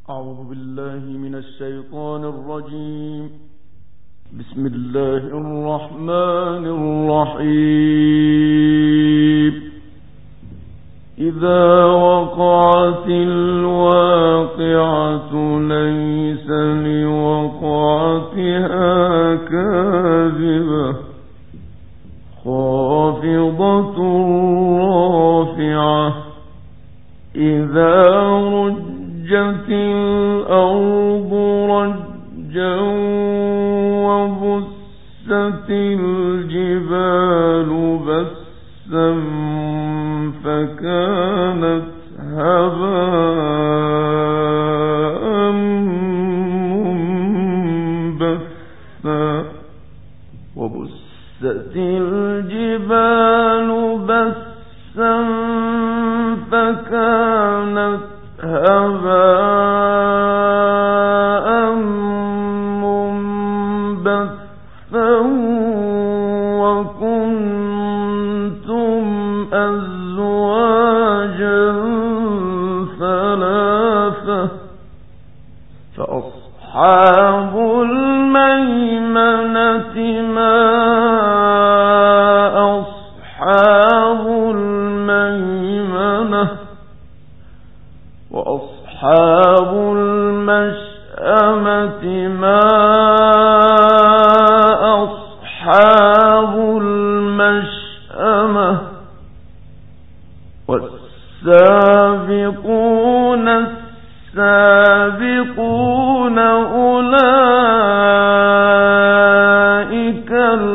أعوذ بالله من الشيطان الرجيم. بسم الله الرحمن الرحيم. إذا وقعت الواقعة ليس لوقعتها كاذبة خافضة رافعة إذا رجت الأرض رجا وبست الجبال بسا فكانت هباء منبثا وبست الجبال بسا فكانت هباء منبثا وكنتم أزواجا ثلاثة فأصحاب الميمنة ما أصحاب الميمنة وأصحاب المشأمة ما أصحاب المشأمة والسابقون السابقون أولئك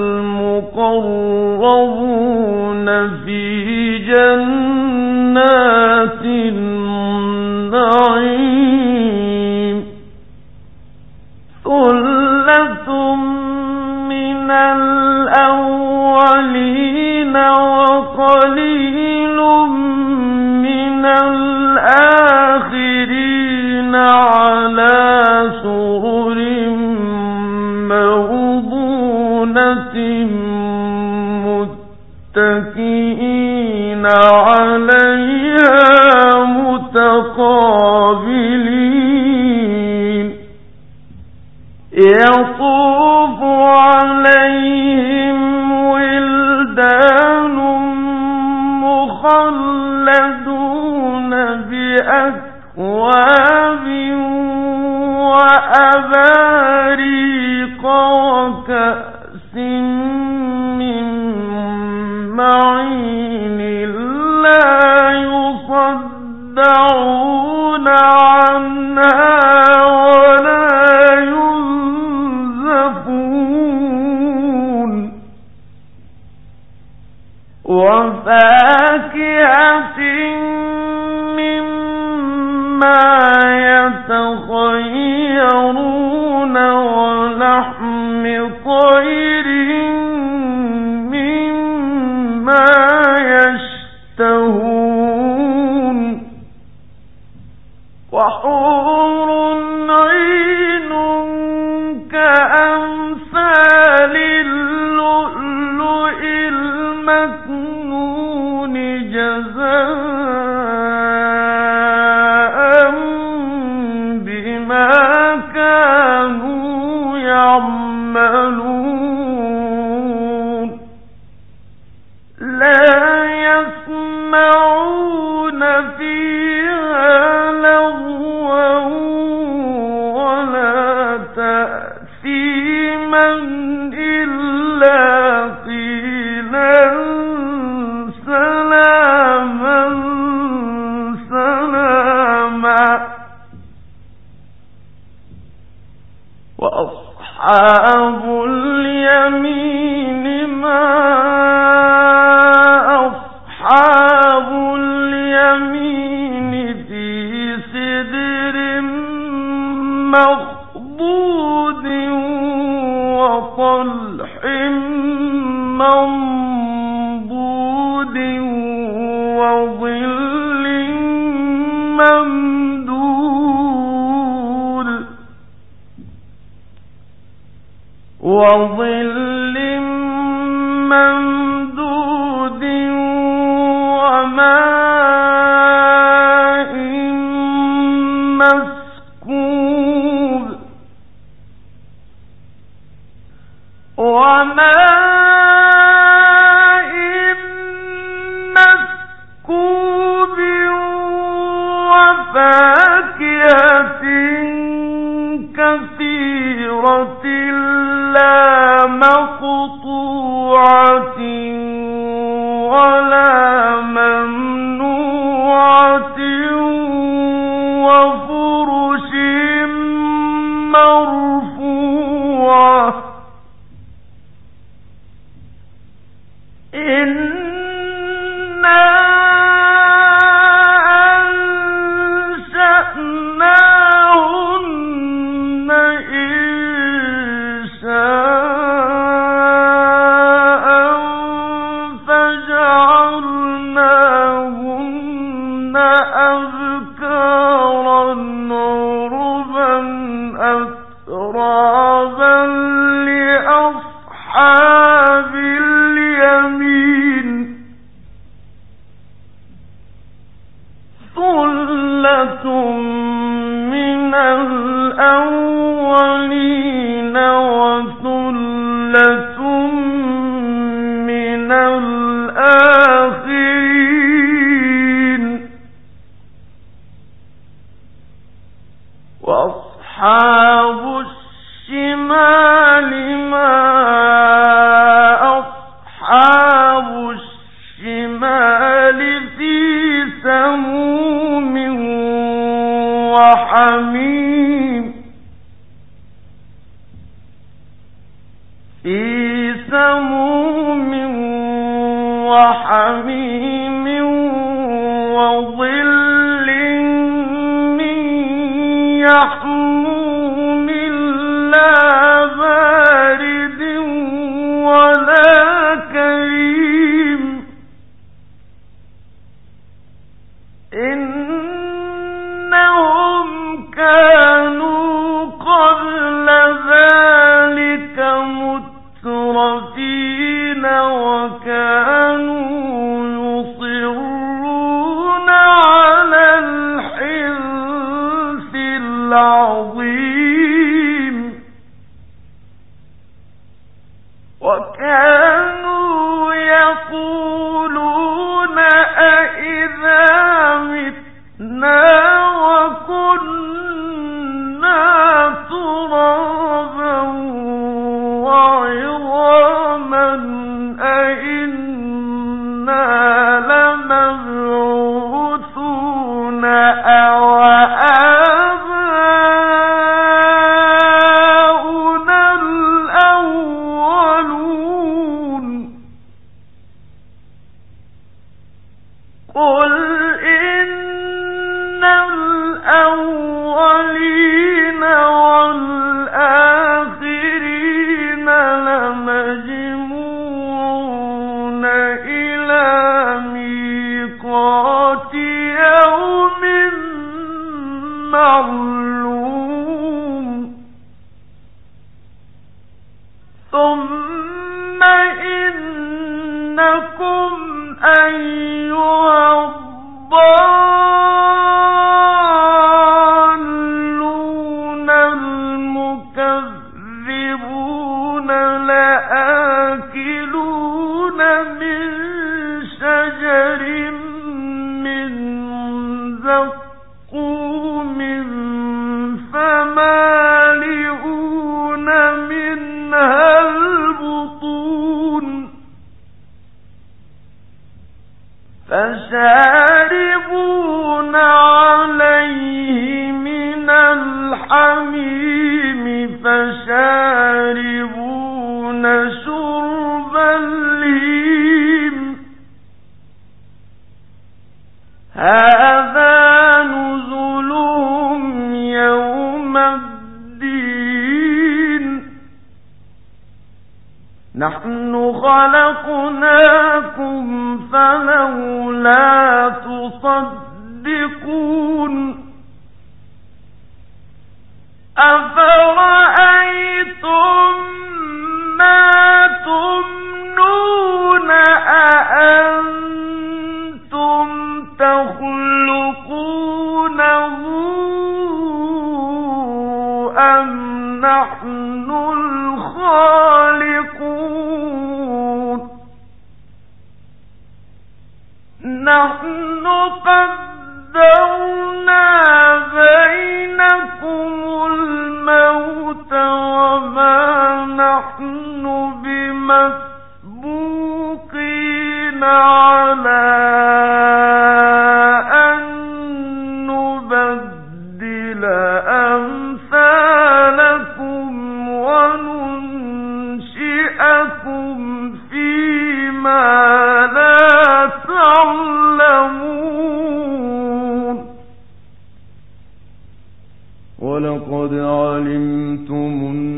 المقربون في جنات النعيم ثلة من الأولين وقليل من الآخرين على سرر موضونة متكئين عليها متقابلين يطوف عليهم ولدان مخلدون بأكواب وأباريق وكأس من معين لا يصدعون عنها ولا ينزفون وفاكهة مما يتخيرون ولحم طير مما يشتهون وحور عين كأمثال اللؤلؤ المكنون جزاء بما كانوا يعملون لا يسمعون فيها لغوا ولا تأثيما إلا قيلا سلاما سلاما وأصحاب اليمين ما أصحاب اليمين في سدر مخضود وطلح منضود وظل ممدود وماء مسكوب كثيرة لا مقطوعة ولا ممنوعة وفرش مرفوعة وأصحاب الشمال ما أصحاب الشمال في سموم وحميم وظل من يحموم لا بارد ولا كريم إنهم كانوا قبل ذلك مترفين وكانوا يصرون على الحنث العظيم وكانوا يقولون أئذا متنا وكنا ترابا وعظاما أئنا لمبعوثون أَوَآبَاؤُنَا الْأَوَّلُونَ قُلْ إِنَّ الْأَوَّلِينَ وَالْآخِرِينَ لَمَجْمُوعُونَ إِلَى مِيقَاتِ يَوْمٍ معلوم ثم إنكم أيها الضالون المكذبون لآكلون من شجر من زقوم فمالئون منها البطون فشاربون عليه من الحميم فشاربون شرب الهيم هذا نزلهم يوم الدين نحن خلقناكم فلولا تصدقون أفرأيتم ما تمنون أأنتم تخلقونه أم نحن الخالقون نحن قدرنا بينكم الموت وما نحن بمسبوقين على أن نبدل أمثالكم وننشئكم فيما لا تعلمون ولقد علمتم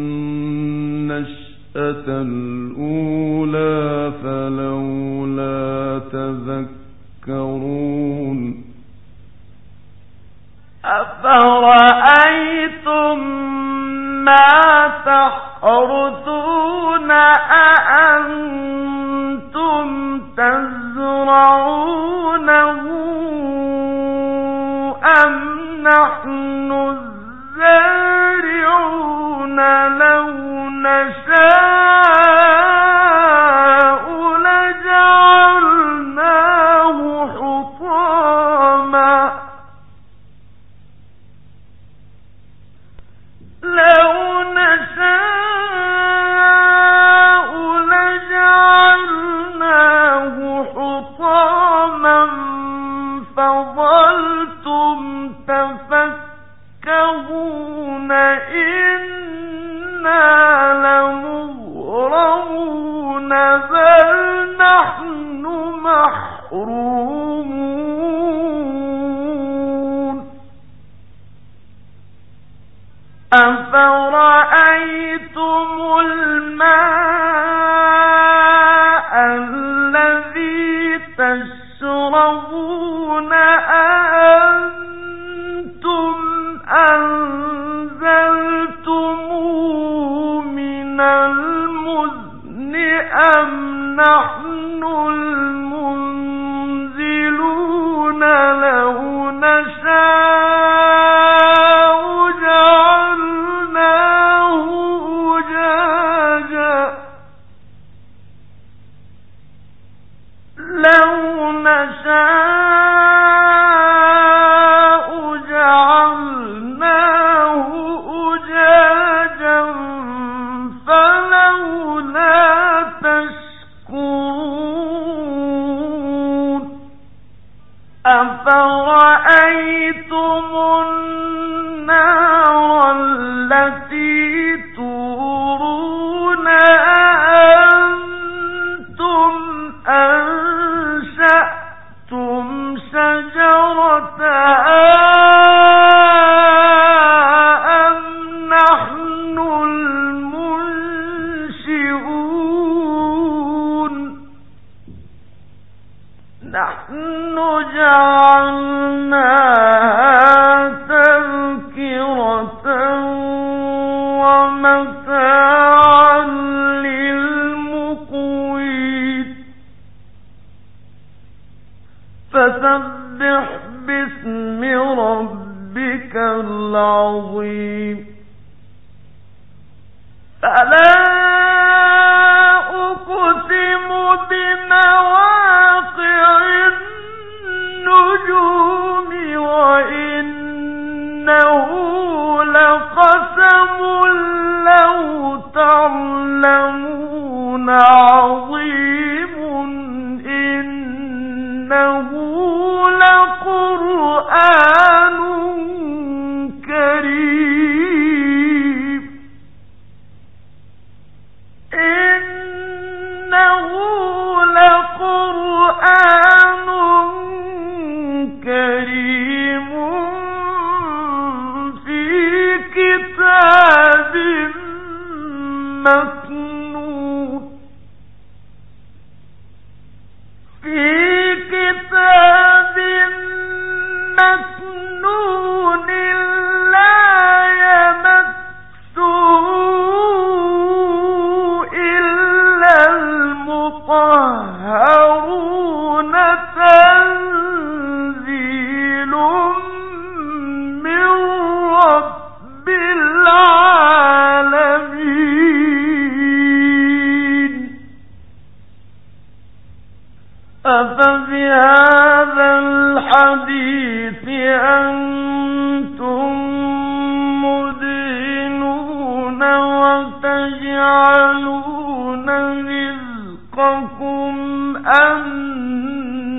النشأة الأولى فلولا تذكرون أفرأيتم ما تحرثون أأنتم تزرعونه أم نحن الزارعون لو نشاء لجعلناه حطاما فظلتم تفكهون إنا لمغرمون بل نحن محرومون أفرأيتم الماء الذي تشربون أأنتم أنزلتموه من المزن أم نحن المنزلون لو نشاء جعلناه أجاجا لو نشاء جعلناه أجاجا فلولا تشكرون أفرأيتم النار التي تورون أأنتم أنشأتم شجرتها أم نحن المنشئون نحن جعلناها تذكرة ومتاعا للمقوين فسبح باسم ربك العظيم فلا أقسم بمواقع النجوم وإنه لقسم لو تعلمون عظيم إنه لقرآن كريم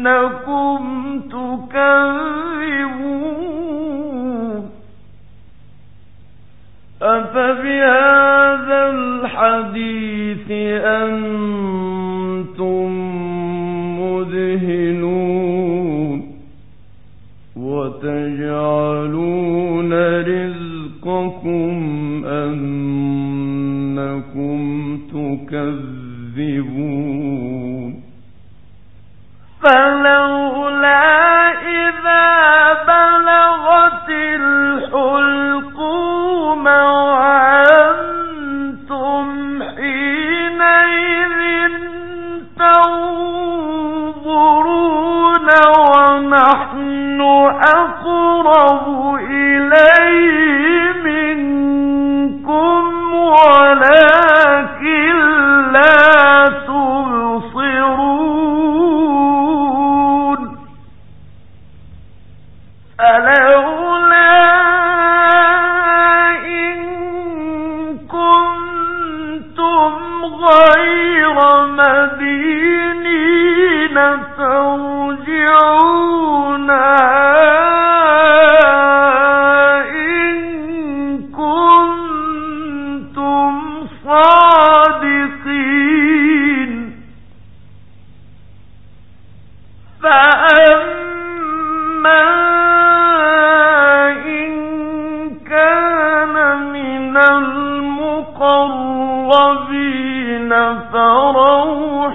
تكذبون أفبهذا الحديث أنتم مدهنون وتجعلون رزقكم أنكم تكذبون فلولا إذا بلغت الحلقوم وأنتم حينئذ تنظرون ونحن أقرب إليه منكم ولكن لا تبصرون فلولا إن كنتم غير مدينين ترجعونها إن كنتم صادقين فأما إن كان من المقربين فروح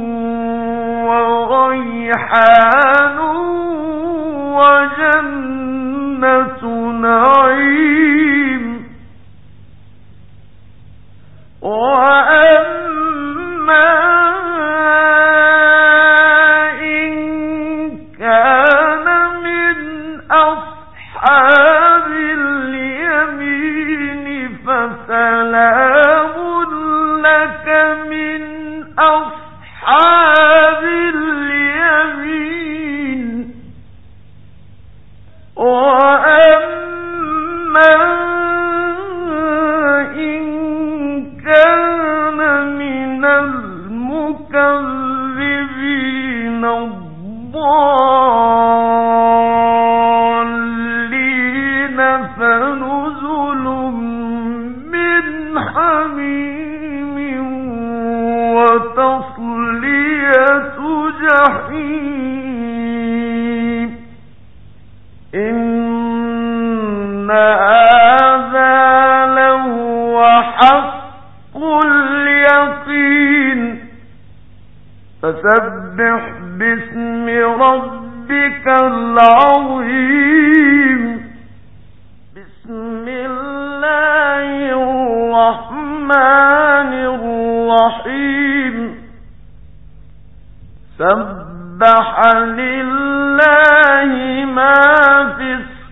وريحان وجنة نعيم وأما إن كان من أصحاب اليمين فسلام لك من أصحاب اليمين وأما إن كان من المكذبين الضالين فنزل من حميم وتصلية جحيم إن هذا لهو حق اليقين فسبح باسم ربك العظيم بسم الله الرحمن الرحيم سبح لله ما في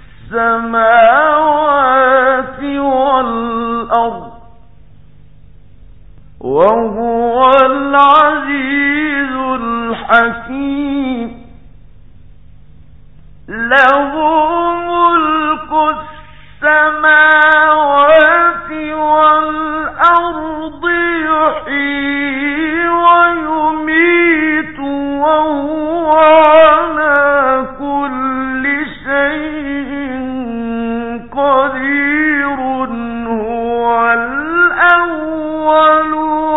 السماوات والأرض وهو العزيز الحكيم له ملك السماوات والأرض يحيي ويميت وهو على كل شيء قدير هو الأول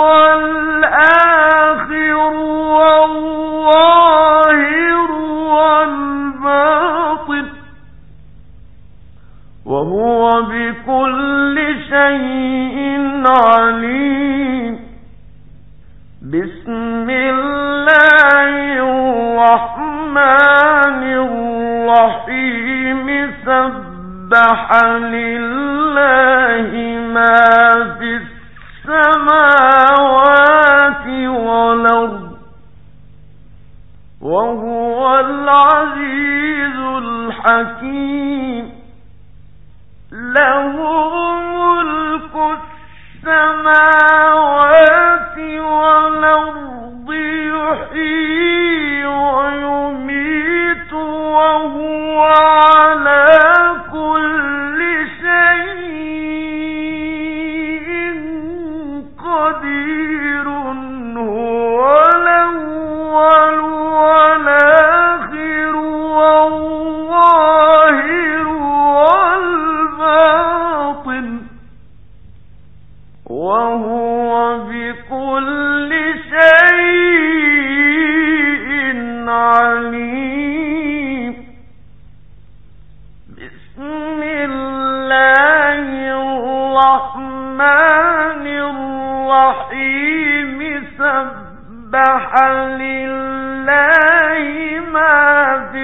والآخر والظاهر والباطن وهو بكل شيء عليم بسم الله الرحمن الرحيم سبح لله ما في السماوات والأرض وهو العزيز الحكيم له ملك السماوات والأرض يحيي ويميت وهو على كل شيء الرحمن الرحيم سبح لله ما في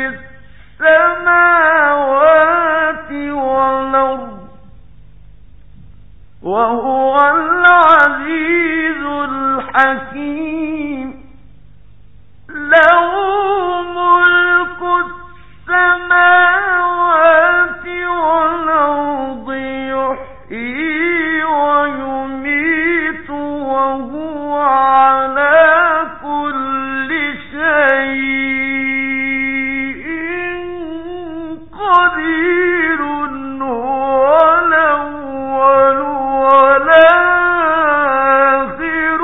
السماوات والأرض وهو العزيز الحكيم له ملك السماوات والأرض يحيي ويميت وهو على كل شيء قدير هو الأول والآخر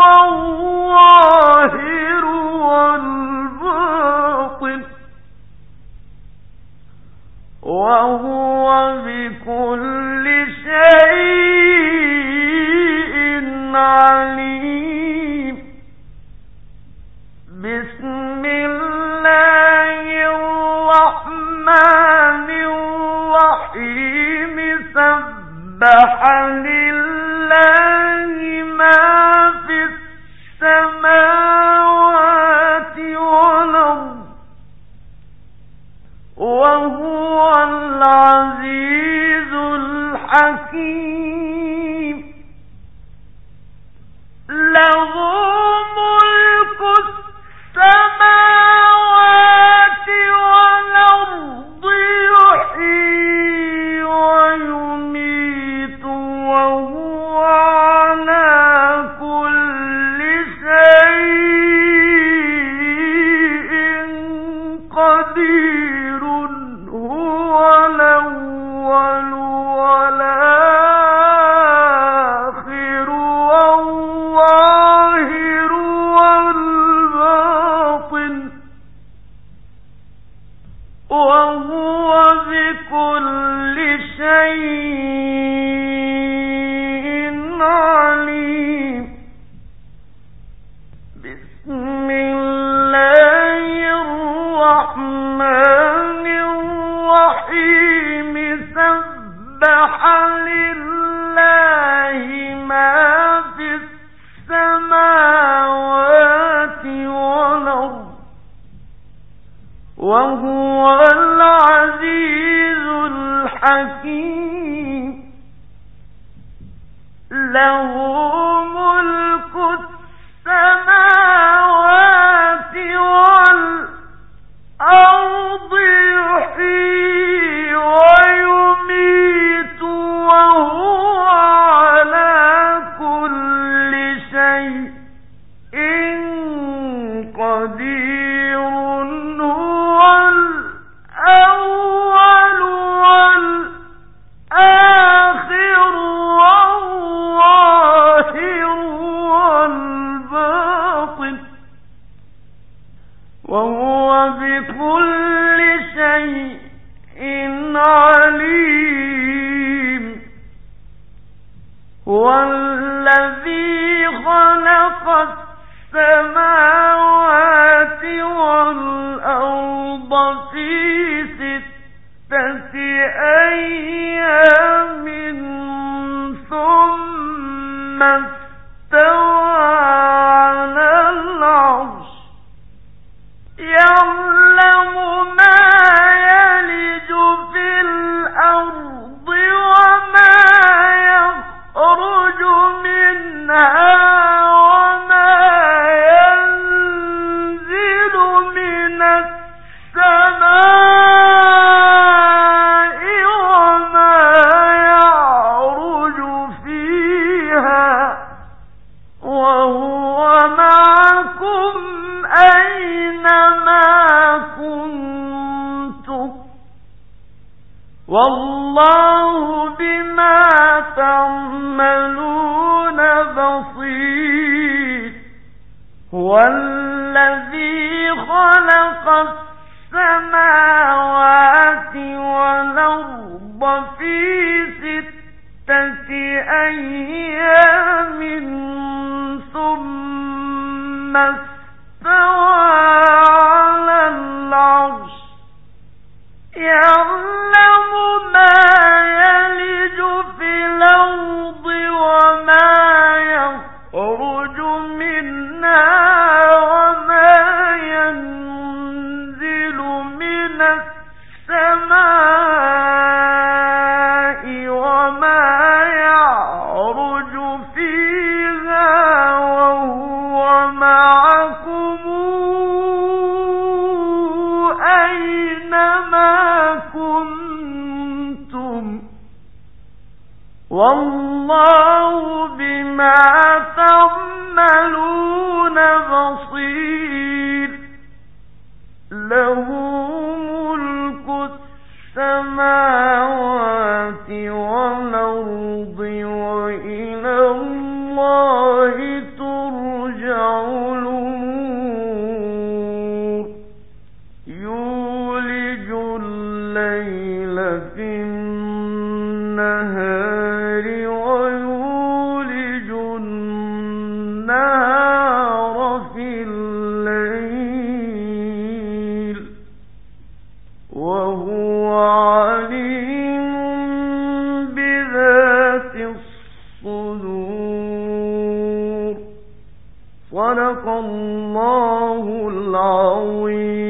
والظاهر والباطن وهو بكل شيء عليم بسم الله الرحمن الرحيم سبح لله ما في السماوات والأرض وهو العزيز الحكيم له ملك السماوات والأرض يحيي ويميت وهو على كل شيء قدير هو الأول والآخر والظاهر والباطن وهو بكل شيء عليم بسم الله الرحمن الرحيم سبح لله ما في السماوات والأرض وهو العزيز الحكيم له ملك السماوات والأرض يحيي ويميت وهو على كل شيء قدير هو الأول والآخر والظاهر والباطن وهو بكل شيء عليم هو الذي خلق السماوات والأرض في 6 أيام ثم استوى على العرش يعلم ما يلج في الأرض وما يخرج منها وما ينزل من السماء وما يعرج فيها وهو معكم أينما كنتم والله بما تعملون بصير هو الذي خلق السماوات والأرض في 6 أيام ثم استوى على العرش يعلم ما يلج في الأرض والله بما تعملون بصير له ملك السماوات والأرض وإلى الله ترجع الأمور يولج الليل في النهار ويولج النهار في الليل وهو عليم بذات الصدور صدق الله العظيم.